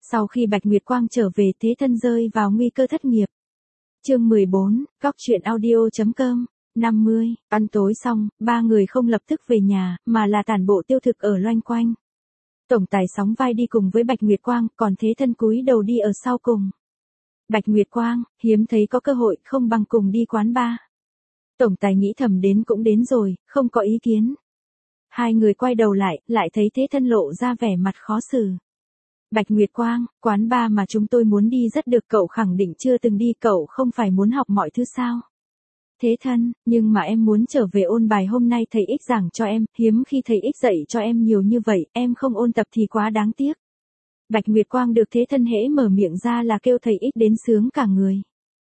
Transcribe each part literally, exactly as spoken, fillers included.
Sau khi Bạch Nguyệt Quang trở về, Thế Thân rơi vào nguy cơ thất nghiệp. Chương mười bốn, góc truyện audio.com, năm mươi, ăn tối xong, ba người không lập tức về nhà, mà là tản bộ tiêu thực ở loanh quanh. Tổng tài sóng vai đi cùng với Bạch Nguyệt Quang, còn Thế Thân cúi đầu đi ở sau cùng. Bạch Nguyệt Quang, hiếm thấy có cơ hội, không bằng cùng đi quán bar. Tổng tài nghĩ thầm đến cũng đến rồi, không có ý kiến. Hai người quay đầu lại, lại thấy Thế Thân lộ ra vẻ mặt khó xử. Bạch Nguyệt Quang, quán bar mà chúng tôi muốn đi rất được, cậu khẳng định chưa từng đi, cậu không phải muốn học mọi thứ sao? Thế Thân, nhưng mà em muốn trở về ôn bài, hôm nay thầy Ích giảng cho em, hiếm khi thầy Ích dạy cho em nhiều như vậy, em không ôn tập thì quá đáng tiếc. Bạch Nguyệt Quang được Thế Thân hễ mở miệng ra là kêu thầy Ích đến sướng cả người.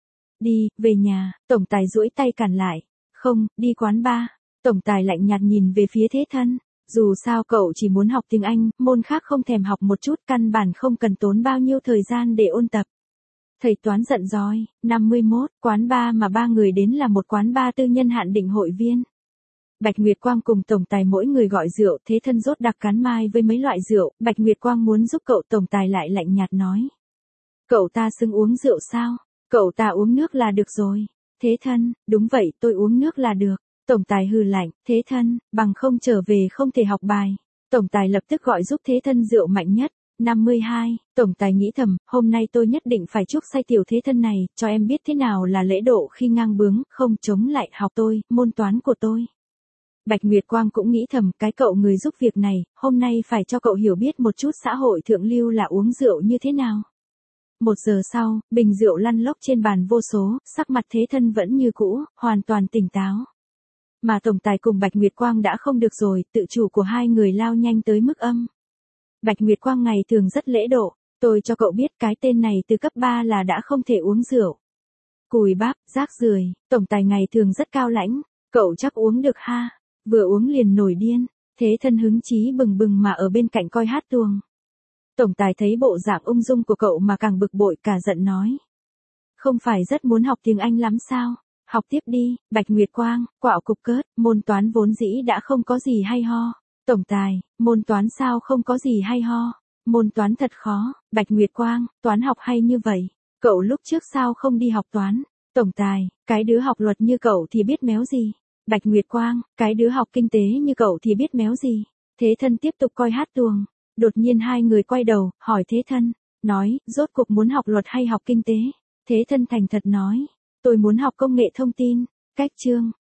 Đi, về nhà, tổng tài duỗi tay cản lại. Không, đi quán bar. Tổng tài lạnh nhạt nhìn về phía Thế Thân. Dù sao cậu chỉ muốn học tiếng Anh, môn khác không thèm học một chút, căn bản không cần tốn bao nhiêu thời gian để ôn tập. Thầy toán giận dòi, năm mươi mốt, quán bar mà ba người đến là một quán bar tư nhân hạn định hội viên. Bạch Nguyệt Quang cùng tổng tài mỗi người gọi rượu, Thế Thân rốt đặc cán mai với mấy loại rượu, Bạch Nguyệt Quang muốn giúp cậu, tổng tài lại lạnh nhạt nói. Cậu ta xứng uống rượu sao? Cậu ta uống nước là được rồi. Thế Thân, đúng vậy, tôi uống nước là được. Tổng tài hừ lạnh, Thế Thân, bằng không trở về không thể học bài. Tổng tài lập tức gọi giúp Thế Thân rượu mạnh nhất. năm mươi hai, tổng tài nghĩ thầm, hôm nay tôi nhất định phải chuốc say tiểu Thế Thân này, cho em biết thế nào là lễ độ khi ngang bướng, không chống lại học tôi, môn toán của tôi. Bạch Nguyệt Quang cũng nghĩ thầm, cái cậu người giúp việc này, hôm nay phải cho cậu hiểu biết một chút xã hội thượng lưu là uống rượu như thế nào. Một giờ sau, bình rượu lăn lóc trên bàn vô số, sắc mặt Thế Thân vẫn như cũ, hoàn toàn tỉnh táo. Mà tổng tài cùng Bạch Nguyệt Quang đã không được rồi, tự chủ của hai người lao nhanh tới mức âm. Bạch Nguyệt Quang ngày thường rất lễ độ, tôi cho cậu biết cái tên này từ cấp ba là đã không thể uống rượu. Cùi bắp, rác rưởi, tổng tài ngày thường rất cao lãnh, cậu chắc uống được ha, vừa uống liền nổi điên. Thế Thân hứng chí bừng bừng mà ở bên cạnh coi hát tuồng. Tổng tài thấy bộ dạng ung dung của cậu mà càng bực bội, cả giận nói. Không phải rất muốn học tiếng Anh lắm sao? Học tiếp đi. Bạch Nguyệt Quang, quạo cục cớt, môn toán vốn dĩ đã không có gì hay ho. Tổng tài, môn toán sao không có gì hay ho? Môn toán thật khó. Bạch Nguyệt Quang, toán học hay như vậy, cậu lúc trước sao không đi học toán? Tổng tài, cái đứa học luật như cậu thì biết méo gì? Bạch Nguyệt Quang, cái đứa học kinh tế như cậu thì biết méo gì? Thế Thân tiếp tục coi hát tuồng. Đột nhiên hai người quay đầu, hỏi Thế Thân, nói, rốt cuộc muốn học luật hay học kinh tế? Thế Thân thành thật nói, tôi muốn học công nghệ thông tin. Cách chương,